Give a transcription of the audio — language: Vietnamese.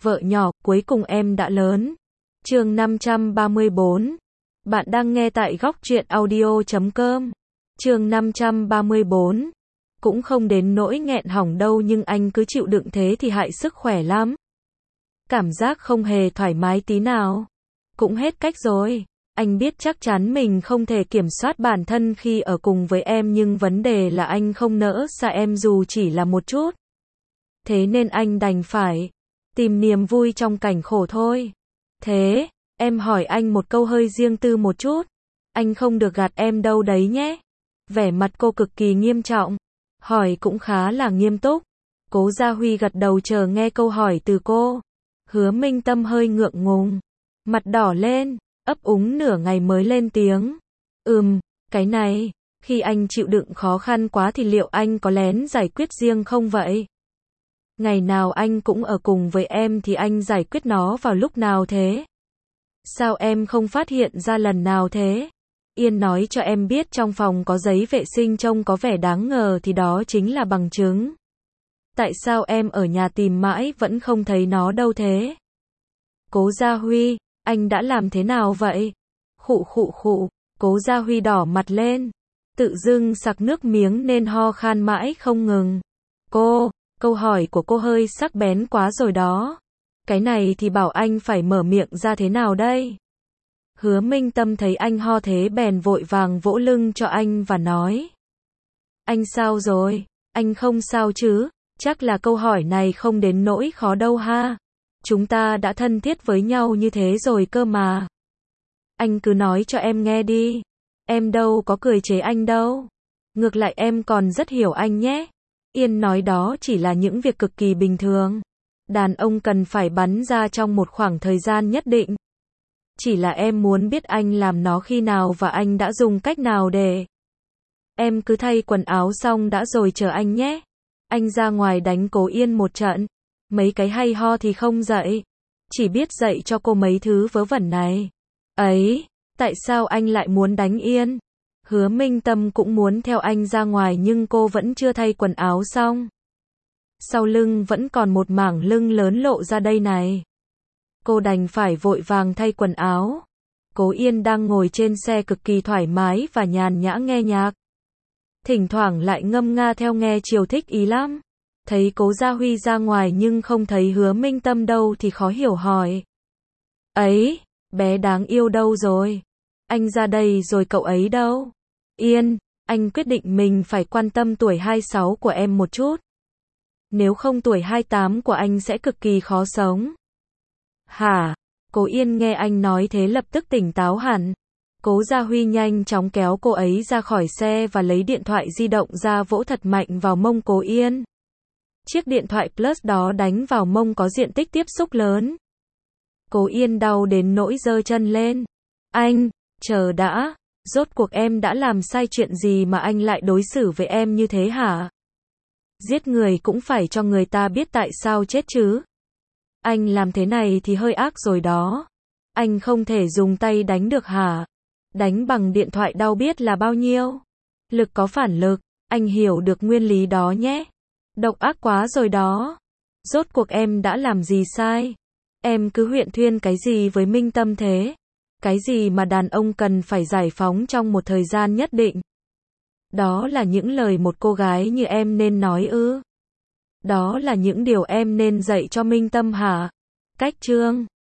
Vợ nhỏ, cuối cùng em đã lớn. Chương 534. Bạn đang nghe tại góc truyện audio.com. Chương 534. Cũng không đến nỗi nghẹn hỏng đâu nhưng anh cứ chịu đựng thế thì hại sức khỏe lắm. Cảm giác không hề thoải mái tí nào. Cũng hết cách rồi. Anh biết chắc chắn mình không thể kiểm soát bản thân khi ở cùng với em nhưng vấn đề là anh không nỡ xa em dù chỉ là một chút. Thế nên anh đành phải tìm niềm vui trong cảnh khổ thôi. Thế, em hỏi anh một câu hơi riêng tư một chút. Anh không được gạt em đâu đấy nhé. Vẻ mặt cô cực kỳ nghiêm trọng. Hỏi cũng khá là nghiêm túc. Cố Gia Huy gật đầu chờ nghe câu hỏi từ cô. Hứa Minh Tâm hơi ngượng ngùng. Mặt đỏ lên, ấp úng nửa ngày mới lên tiếng. Cái này, khi anh chịu đựng khó khăn quá thì liệu anh có lén giải quyết riêng không vậy? Ngày nào anh cũng ở cùng với em thì anh giải quyết nó vào lúc nào thế? Sao em không phát hiện ra lần nào thế? Yên nói cho em biết trong phòng có giấy vệ sinh trông có vẻ đáng ngờ thì đó chính là bằng chứng. Tại sao em ở nhà tìm mãi vẫn không thấy nó đâu thế? Cố Gia Huy, anh đã làm thế nào vậy? Khụ. Cố Gia Huy đỏ mặt lên. Tự dưng sặc nước miếng nên ho khan mãi không ngừng. Câu hỏi của cô hơi sắc bén quá rồi đó. Cái này thì bảo anh phải mở miệng ra thế nào đây? Hứa Minh Tâm thấy anh ho thế bèn vội vàng vỗ lưng cho anh và nói. Anh sao rồi? Anh không sao chứ? Chắc là câu hỏi này không đến nỗi khó đâu ha? Chúng ta đã thân thiết với nhau như thế rồi cơ mà. Anh cứ nói cho em nghe đi. Em đâu có cười chế anh đâu. Ngược lại em còn rất hiểu anh nhé. Yên nói đó chỉ là những việc cực kỳ bình thường. Đàn ông cần phải bắn ra trong một khoảng thời gian nhất định. Chỉ là em muốn biết anh làm nó khi nào và anh đã dùng cách nào để. Em cứ thay quần áo xong đã rồi chờ anh nhé. Anh ra ngoài đánh Cố Yên một trận. Mấy cái hay ho thì không dạy. Chỉ biết dạy cho cô mấy thứ vớ vẩn này. Ấy, tại sao anh lại muốn đánh Yên? Hứa Minh Tâm cũng muốn theo anh ra ngoài nhưng cô vẫn chưa thay quần áo xong. Sau lưng vẫn còn một mảng lưng lớn lộ ra đây này. Cô đành phải vội vàng thay quần áo. Cố Yên đang ngồi trên xe cực kỳ thoải mái và nhàn nhã nghe nhạc. Thỉnh thoảng lại ngâm nga theo nghe chiều thích ý lắm. Thấy Cố Gia Huy ra ngoài nhưng không thấy Hứa Minh Tâm đâu thì khó hiểu hỏi. Ấy, bé đáng yêu đâu rồi? Anh ra đây rồi cậu ấy đâu? Yên, anh quyết định mình phải quan tâm tuổi 26 của em một chút. Nếu không tuổi 28 của anh sẽ cực kỳ khó sống. Hả? Cố Yên nghe anh nói thế lập tức tỉnh táo hẳn. Cố Gia Huy nhanh chóng kéo cô ấy ra khỏi xe và lấy điện thoại di động ra vỗ thật mạnh vào mông Cố Yên. Chiếc điện thoại Plus đó đánh vào mông có diện tích tiếp xúc lớn. Cố Yên đau đến nỗi giơ chân lên. Anh, chờ đã, rốt cuộc em đã làm sai chuyện gì mà anh lại đối xử với em như thế hả? Giết người cũng phải cho người ta biết tại sao chết chứ. Anh làm thế này thì hơi ác rồi đó. Anh không thể dùng tay đánh được hả? Đánh bằng điện thoại đau biết là bao nhiêu. Lực có phản lực, anh hiểu được nguyên lý đó nhé. Độc ác quá rồi đó. Rốt cuộc em đã làm gì sai? Em cứ huyễn thuyên cái gì với Minh Tâm thế? Cái gì mà đàn ông cần phải giải phóng trong một thời gian nhất định? Đó là những lời một cô gái như em nên nói ư? Đó là những điều em nên dạy cho Minh Tâm hả? Cách chương